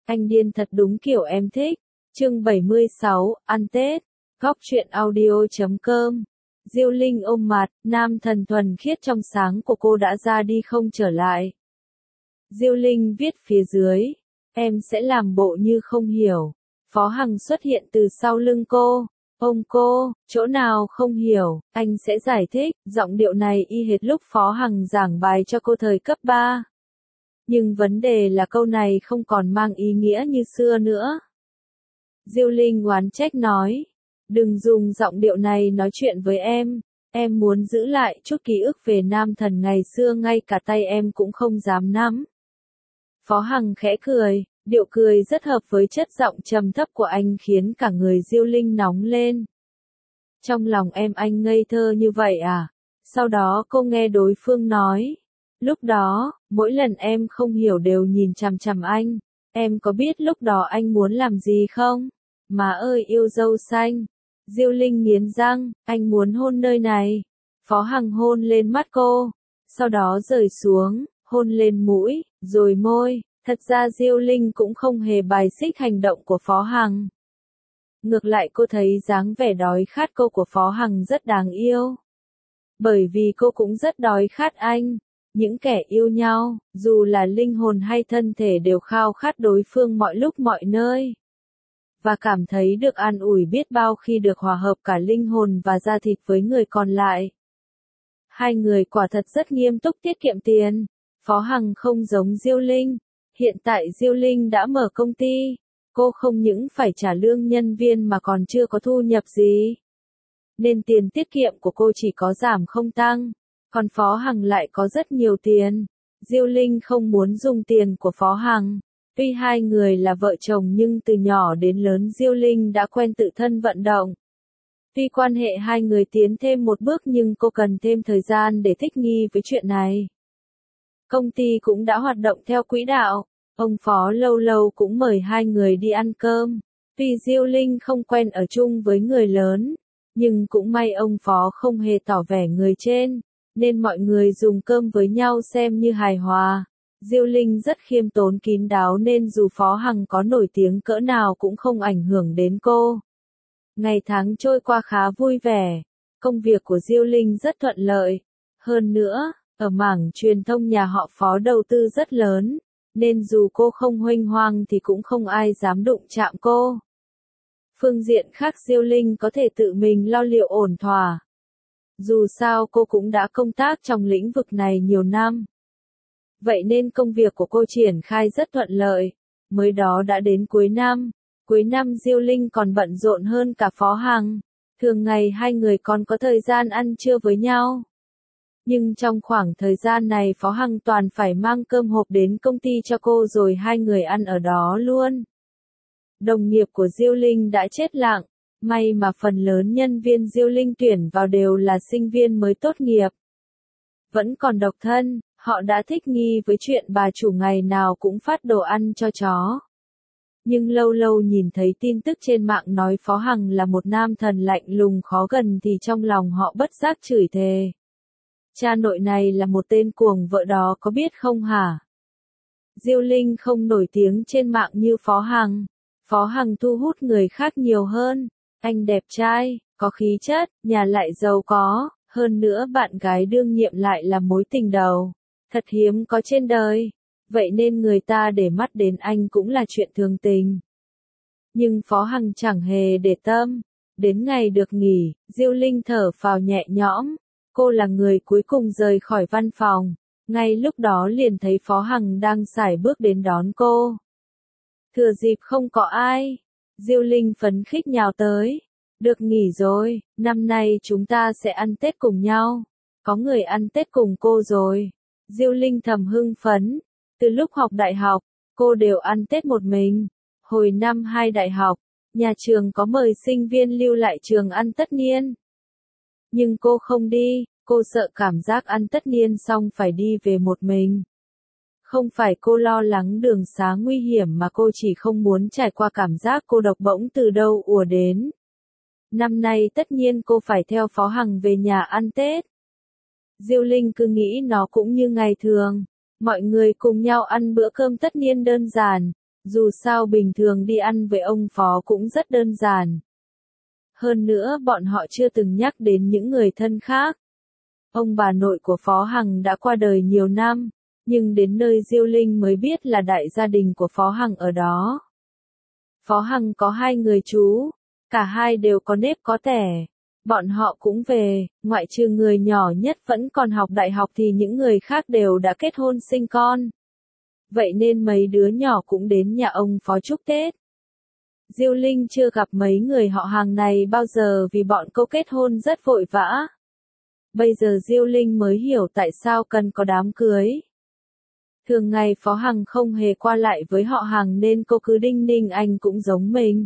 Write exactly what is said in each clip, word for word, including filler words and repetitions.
Anh điên thật đúng kiểu em thích. Chương bảy mươi sáu, ăn Tết. Góc truyện audio chấm com. Diêu Linh ôm mặt, nam thần thuần khiết trong sáng của cô đã ra đi không trở lại. Diêu Linh viết phía dưới, em sẽ làm bộ như không hiểu. Phó Hằng xuất hiện từ sau lưng cô. Ông cô, chỗ nào không hiểu, anh sẽ giải thích. Giọng điệu này y hệt lúc Phó Hằng giảng bài cho cô thời cấp ba. Nhưng vấn đề là câu này không còn mang ý nghĩa như xưa nữa. Diêu Linh oán trách nói, đừng dùng giọng điệu này nói chuyện với em, em muốn giữ lại chút ký ức về nam thần ngày xưa ngay cả tay em cũng không dám nắm. Phó Hằng khẽ cười, điệu cười rất hợp với chất giọng trầm thấp của anh khiến cả người Diêu Linh nóng lên. Trong lòng em anh ngây thơ như vậy à? Sau đó cô nghe đối phương nói. Lúc đó, mỗi lần em không hiểu đều nhìn chằm chằm anh. Em có biết lúc đó anh muốn làm gì không? Má ơi yêu dâu xanh. Diêu Linh nghiến răng, anh muốn hôn nơi này. Phó Hằng hôn lên mắt cô. Sau đó rời xuống, hôn lên mũi, rồi môi. Thật ra Diêu Linh cũng không hề bài xích hành động của Phó Hằng. Ngược lại cô thấy dáng vẻ đói khát cô của Phó Hằng rất đáng yêu. Bởi vì cô cũng rất đói khát anh. Những kẻ yêu nhau, dù là linh hồn hay thân thể đều khao khát đối phương mọi lúc mọi nơi. Và cảm thấy được an ủi biết bao khi được hòa hợp cả linh hồn và da thịt với người còn lại. Hai người quả thật rất nghiêm túc tiết kiệm tiền. Phó Hằng không giống Diêu Linh. Hiện tại Diêu Linh đã mở công ty. Cô không những phải trả lương nhân viên mà còn chưa có thu nhập gì. Nên tiền tiết kiệm của cô chỉ có giảm không tăng. Còn Phó Hằng lại có rất nhiều tiền. Diêu Linh không muốn dùng tiền của Phó Hằng. Tuy hai người là vợ chồng nhưng từ nhỏ đến lớn Diêu Linh đã quen tự thân vận động. Tuy quan hệ hai người tiến thêm một bước nhưng cô cần thêm thời gian để thích nghi với chuyện này. Công ty cũng đã hoạt động theo quỹ đạo. Ông Phó lâu lâu cũng mời hai người đi ăn cơm. Tuy Diêu Linh không quen ở chung với người lớn, nhưng cũng may ông Phó không hề tỏ vẻ người trên, nên mọi người dùng cơm với nhau xem như hài hòa. Diêu Linh rất khiêm tốn kín đáo nên dù Phó Hằng có nổi tiếng cỡ nào cũng không ảnh hưởng đến cô. Ngày tháng trôi qua khá vui vẻ. Công việc của Diêu Linh rất thuận lợi. Hơn nữa, ở mảng truyền thông nhà họ Phó đầu tư rất lớn, nên dù cô không huênh hoang thì cũng không ai dám đụng chạm cô. Phương diện khác Diêu Linh có thể tự mình lo liệu ổn thỏa. Dù sao cô cũng đã công tác trong lĩnh vực này nhiều năm. Vậy nên công việc của cô triển khai rất thuận lợi. Mới đó đã đến cuối năm. Cuối năm Diêu Linh còn bận rộn hơn cả Phó Hằng. Thường ngày hai người còn có thời gian ăn trưa với nhau. Nhưng trong khoảng thời gian này Phó Hằng toàn phải mang cơm hộp đến công ty cho cô rồi hai người ăn ở đó luôn. Đồng nghiệp của Diêu Linh đã chết lặng. May mà phần lớn nhân viên Diêu Linh tuyển vào đều là sinh viên mới tốt nghiệp. Vẫn còn độc thân, họ đã thích nghi với chuyện bà chủ ngày nào cũng phát đồ ăn cho chó. Nhưng lâu lâu nhìn thấy tin tức trên mạng nói Phó Hằng là một nam thần lạnh lùng khó gần thì trong lòng họ bất giác chửi thề. Cha nội này là một tên cuồng vợ đó có biết không hả? Diêu Linh không nổi tiếng trên mạng như Phó Hằng. Phó Hằng thu hút người khác nhiều hơn. Anh đẹp trai, có khí chất, nhà lại giàu có, hơn nữa bạn gái đương nhiệm lại là mối tình đầu. Thật hiếm có trên đời. Vậy nên người ta để mắt đến anh cũng là chuyện thường tình. Nhưng Phó Hằng chẳng hề để tâm. Đến ngày được nghỉ, Diêu Linh thở phào nhẹ nhõm. Cô là người cuối cùng rời khỏi văn phòng. Ngay lúc đó liền thấy Phó Hằng đang sải bước đến đón cô. Thừa dịp không có ai, Diêu Linh phấn khích nhào tới. Được nghỉ rồi, năm nay chúng ta sẽ ăn Tết cùng nhau. Có người ăn Tết cùng cô rồi. Diêu Linh thầm hưng phấn. Từ lúc học đại học, cô đều ăn Tết một mình. Hồi năm hai đại học, nhà trường có mời sinh viên lưu lại trường ăn tất niên. Nhưng cô không đi, cô sợ cảm giác ăn tất niên xong phải đi về một mình. Không phải cô lo lắng đường xá nguy hiểm mà cô chỉ không muốn trải qua cảm giác cô độc bỗng từ đâu ùa đến. Năm nay tất nhiên cô phải theo Phó Hằng về nhà ăn Tết. Diêu Linh cứ nghĩ nó cũng như ngày thường. Mọi người cùng nhau ăn bữa cơm tất niên đơn giản. Dù sao bình thường đi ăn với ông Phó cũng rất đơn giản. Hơn nữa bọn họ chưa từng nhắc đến những người thân khác. Ông bà nội của Phó Hằng đã qua đời nhiều năm, nhưng đến nơi Diêu Linh mới biết là đại gia đình của Phó Hằng ở đó. Phó Hằng có hai người chú, cả hai đều có nếp có tẻ. Bọn họ cũng về, ngoại trừ người nhỏ nhất vẫn còn học đại học thì những người khác đều đã kết hôn sinh con. Vậy nên mấy đứa nhỏ cũng đến nhà ông Phó chúc Tết. Diêu Linh chưa gặp mấy người họ hàng này bao giờ vì bọn cô kết hôn rất vội vã. Bây giờ Diêu Linh mới hiểu tại sao cần có đám cưới. Thường ngày Phó Hằng không hề qua lại với họ hàng nên cô cứ đinh ninh anh cũng giống mình.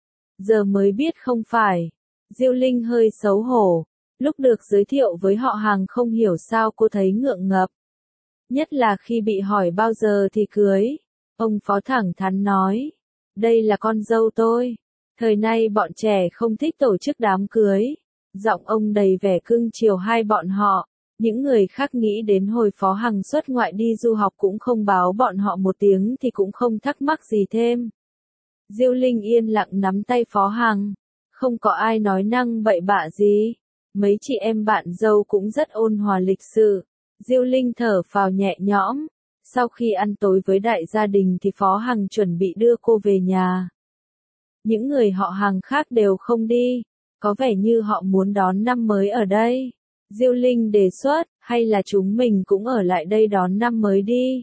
Giờ mới biết không phải. Diêu Linh hơi xấu hổ. Lúc được giới thiệu với họ hàng không hiểu sao cô thấy ngượng ngập. Nhất là khi bị hỏi bao giờ thì cưới. Ông Phó thẳng thắn nói. Đây là con dâu tôi. Thời nay bọn trẻ không thích tổ chức đám cưới. Giọng ông đầy vẻ cưng chiều hai bọn họ. Những người khác nghĩ đến hồi Phó Hằng xuất ngoại đi du học cũng không báo bọn họ một tiếng thì cũng không thắc mắc gì thêm. Diêu Linh yên lặng nắm tay Phó Hằng. Không có ai nói năng bậy bạ gì. Mấy chị em bạn dâu cũng rất ôn hòa lịch sự. Diêu Linh thở phào nhẹ nhõm. Sau khi ăn tối với đại gia đình thì Phó Hằng chuẩn bị đưa cô về nhà. Những người họ hàng khác đều không đi. Có vẻ như họ muốn đón năm mới ở đây. Diêu Linh đề xuất, hay là chúng mình cũng ở lại đây đón năm mới đi.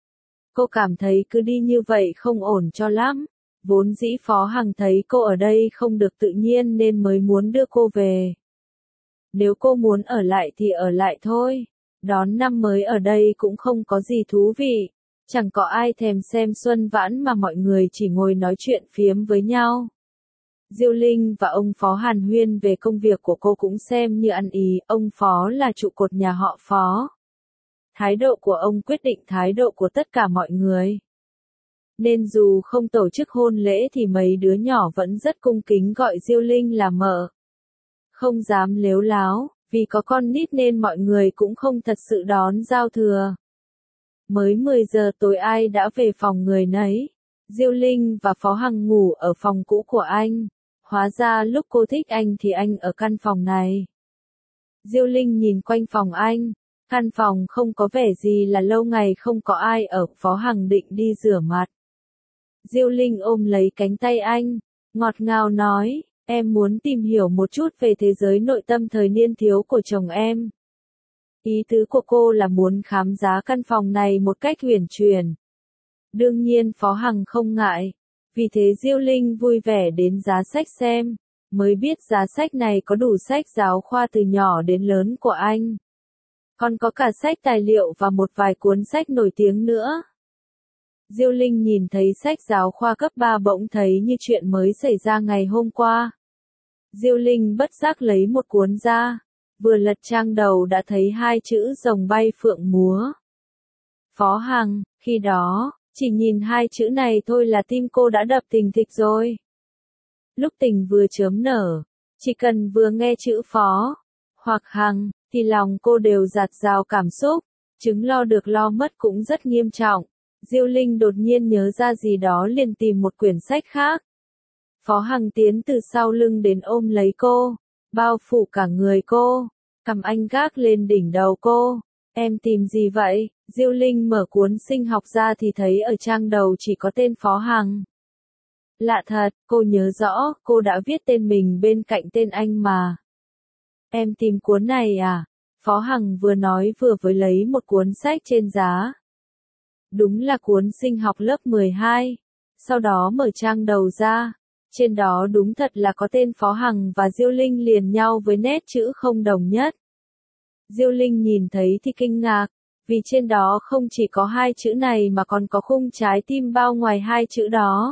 Cô cảm thấy cứ đi như vậy không ổn cho lắm. Vốn dĩ Phó Hằng thấy cô ở đây không được tự nhiên nên mới muốn đưa cô về. Nếu cô muốn ở lại thì ở lại thôi. Đón năm mới ở đây cũng không có gì thú vị. Chẳng có ai thèm xem xuân vãn mà mọi người chỉ ngồi nói chuyện phiếm với nhau. Diêu Linh và ông Phó hàn huyên về công việc của cô cũng xem như ăn ý, ông Phó là trụ cột nhà họ Phó. Thái độ của ông quyết định thái độ của tất cả mọi người. Nên dù không tổ chức hôn lễ thì mấy đứa nhỏ vẫn rất cung kính gọi Diêu Linh là mợ. Không dám lếu láo, vì có con nít nên mọi người cũng không thật sự đón giao thừa. Mới mười giờ tối ai đã về phòng người nấy. Diêu Linh và Phó Hằng ngủ ở phòng cũ của anh. Hóa ra lúc cô thích anh thì anh ở căn phòng này. Diêu Linh nhìn quanh phòng anh. Căn phòng không có vẻ gì là lâu ngày không có ai ở. Phó Hằng định đi rửa mặt. Diêu Linh ôm lấy cánh tay anh. Ngọt ngào nói, em muốn tìm hiểu một chút về thế giới nội tâm thời niên thiếu của chồng em. Ý tứ của cô là muốn khám phá căn phòng này một cách huyền chuyển. Đương nhiên Phó Hằng không ngại. Vì thế Diêu Linh vui vẻ đến giá sách xem. Mới biết giá sách này có đủ sách giáo khoa từ nhỏ đến lớn của anh. Còn có cả sách tài liệu và một vài cuốn sách nổi tiếng nữa. Diêu Linh nhìn thấy sách giáo khoa cấp ba bỗng thấy như chuyện mới xảy ra ngày hôm qua. Diêu Linh bất giác lấy một cuốn ra. Vừa lật trang đầu đã thấy hai chữ rồng bay phượng múa. Phó Hằng, khi đó, chỉ nhìn hai chữ này thôi là tim cô đã đập thình thịch rồi. Lúc tình vừa chớm nở, chỉ cần vừa nghe chữ Phó, hoặc Hằng, thì lòng cô đều dạt dào cảm xúc, chứng lo được lo mất cũng rất nghiêm trọng. Diêu Linh đột nhiên nhớ ra gì đó liền tìm một quyển sách khác. Phó Hằng tiến từ sau lưng đến ôm lấy cô, bao phủ cả người cô, cầm anh gác lên đỉnh đầu cô. Em tìm gì vậy? Diêu Linh mở cuốn sinh học ra thì thấy ở trang đầu chỉ có tên Phó Hằng. Lạ thật, cô nhớ rõ, cô đã viết tên mình bên cạnh tên anh mà. Em tìm cuốn này à? Phó Hằng vừa nói vừa với lấy một cuốn sách trên giá. Đúng là cuốn sinh học lớp mười hai. Sau đó mở trang đầu ra. Trên đó đúng thật là có tên Phó Hằng và Diêu Linh liền nhau với nét chữ không đồng nhất. Diêu Linh nhìn thấy thì kinh ngạc, vì trên đó không chỉ có hai chữ này mà còn có khung trái tim bao ngoài hai chữ đó.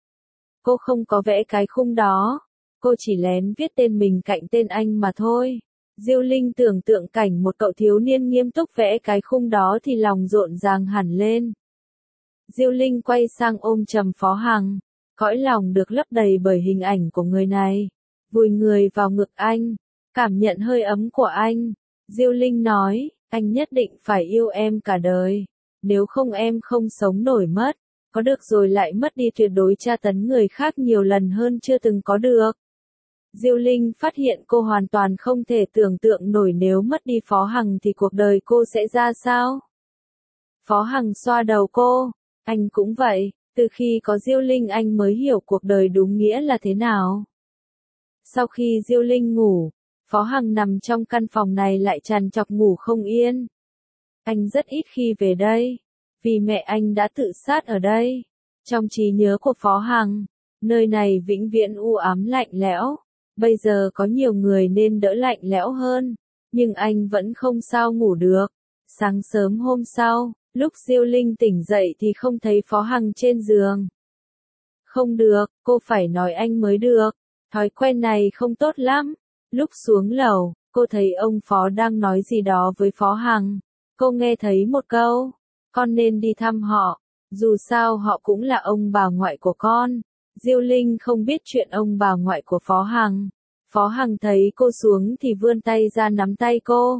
Cô không có vẽ cái khung đó, cô chỉ lén viết tên mình cạnh tên anh mà thôi. Diêu Linh tưởng tượng cảnh một cậu thiếu niên nghiêm túc vẽ cái khung đó thì lòng rộn ràng hẳn lên. Diêu Linh quay sang ôm chầm Phó Hằng, cõi lòng được lấp đầy bởi hình ảnh của người này. Vùi người vào ngực anh, cảm nhận hơi ấm của anh. Diêu Linh nói, anh nhất định phải yêu em cả đời. Nếu không em không sống nổi mất. có được rồi lại mất đi, tuyệt đối tra tấn người khác nhiều lần hơn chưa từng có được. Diêu Linh phát hiện cô hoàn toàn không thể tưởng tượng nổi nếu mất đi Phó Hằng thì cuộc đời cô sẽ ra sao. Phó Hằng xoa đầu cô, anh cũng vậy, từ khi có Diêu Linh anh mới hiểu cuộc đời đúng nghĩa là thế nào. Sau khi Diêu Linh ngủ, Phó Hằng nằm trong căn phòng này lại trằn trọc ngủ không yên. Anh rất ít khi về đây, vì mẹ anh đã tự sát ở đây. Trong trí nhớ của Phó Hằng, nơi này vĩnh viễn u ám lạnh lẽo. Bây giờ có nhiều người nên đỡ lạnh lẽo hơn, nhưng anh vẫn không sao ngủ được. Sáng sớm hôm sau, lúc Diêu Linh tỉnh dậy thì không thấy Phó Hằng trên giường. Không được, cô phải nói anh mới được. Thói quen này không tốt lắm. Lúc xuống lầu, cô thấy ông Phó đang nói gì đó với Phó Hằng. Cô nghe thấy một câu, con nên đi thăm họ, dù sao họ cũng là ông bà ngoại của con. Diêu Linh không biết chuyện ông bà ngoại của Phó Hằng. Phó Hằng thấy cô xuống thì vươn tay ra nắm tay cô,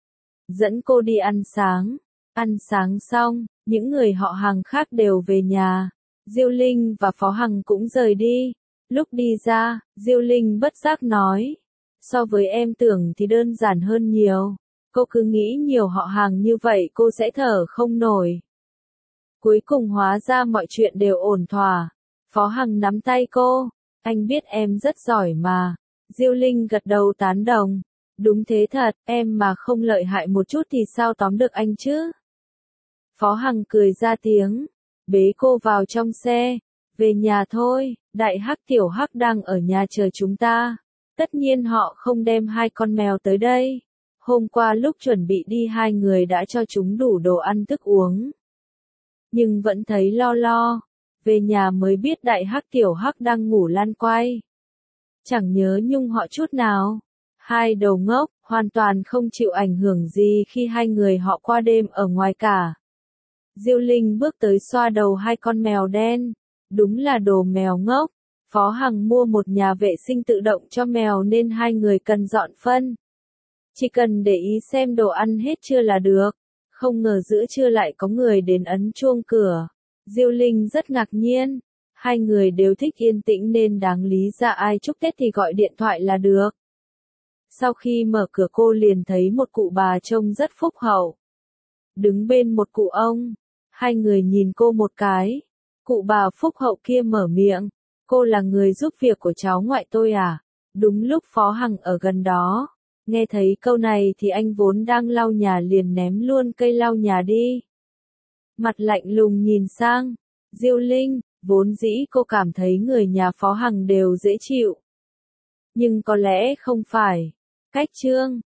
dẫn cô đi ăn sáng. Ăn sáng xong, những người họ Hằng khác đều về nhà. Diêu Linh và Phó Hằng cũng rời đi. Lúc đi ra, Diêu Linh bất giác nói, so với em tưởng thì đơn giản hơn nhiều. Cô cứ nghĩ nhiều họ Hằng như vậy cô sẽ thở không nổi. Cuối cùng hóa ra mọi chuyện đều ổn thỏa. Phó Hằng nắm tay cô, anh biết em rất giỏi mà. Diêu Linh gật đầu tán đồng. Đúng thế thật, em mà không lợi hại một chút thì sao tóm được anh chứ? Phó Hằng cười ra tiếng, bế cô vào trong xe. Về nhà thôi, Đại Hắc Tiểu Hắc đang ở nhà chờ chúng ta. Tất nhiên họ không đem hai con mèo tới đây. Hôm qua lúc chuẩn bị đi hai người đã cho chúng đủ đồ ăn thức uống. Nhưng vẫn thấy lo lo. Về nhà mới biết Đại Hắc Tiểu Hắc đang ngủ lăn quay. Chẳng nhớ nhung họ chút nào. Hai đầu ngốc, hoàn toàn không chịu ảnh hưởng gì khi hai người họ qua đêm ở ngoài cả. Diêu Linh bước tới xoa đầu hai con mèo đen. Đúng là đồ mèo ngốc. Phó Hằng mua một nhà vệ sinh tự động cho mèo nên hai người cần dọn phân. Chỉ cần để ý xem đồ ăn hết chưa là được. Không ngờ giữa trưa lại có người đến ấn chuông cửa. Diêu Linh rất ngạc nhiên. Hai người đều thích yên tĩnh nên đáng lý ra ai chúc Tết thì gọi điện thoại là được. Sau khi mở cửa cô liền thấy một cụ bà trông rất phúc hậu. Đứng bên một cụ ông. Hai người nhìn cô một cái. Cụ bà phúc hậu kia mở miệng. Cô là người giúp việc của cháu ngoại tôi à? Đúng lúc Phó Hằng ở gần đó. Nghe thấy câu này thì anh vốn đang lau nhà liền ném luôn cây lau nhà đi. Mặt lạnh lùng nhìn sang. Diêu Linh, vốn dĩ cô cảm thấy người nhà Phó Hằng đều dễ chịu. Nhưng có lẽ không phải. Cách trương,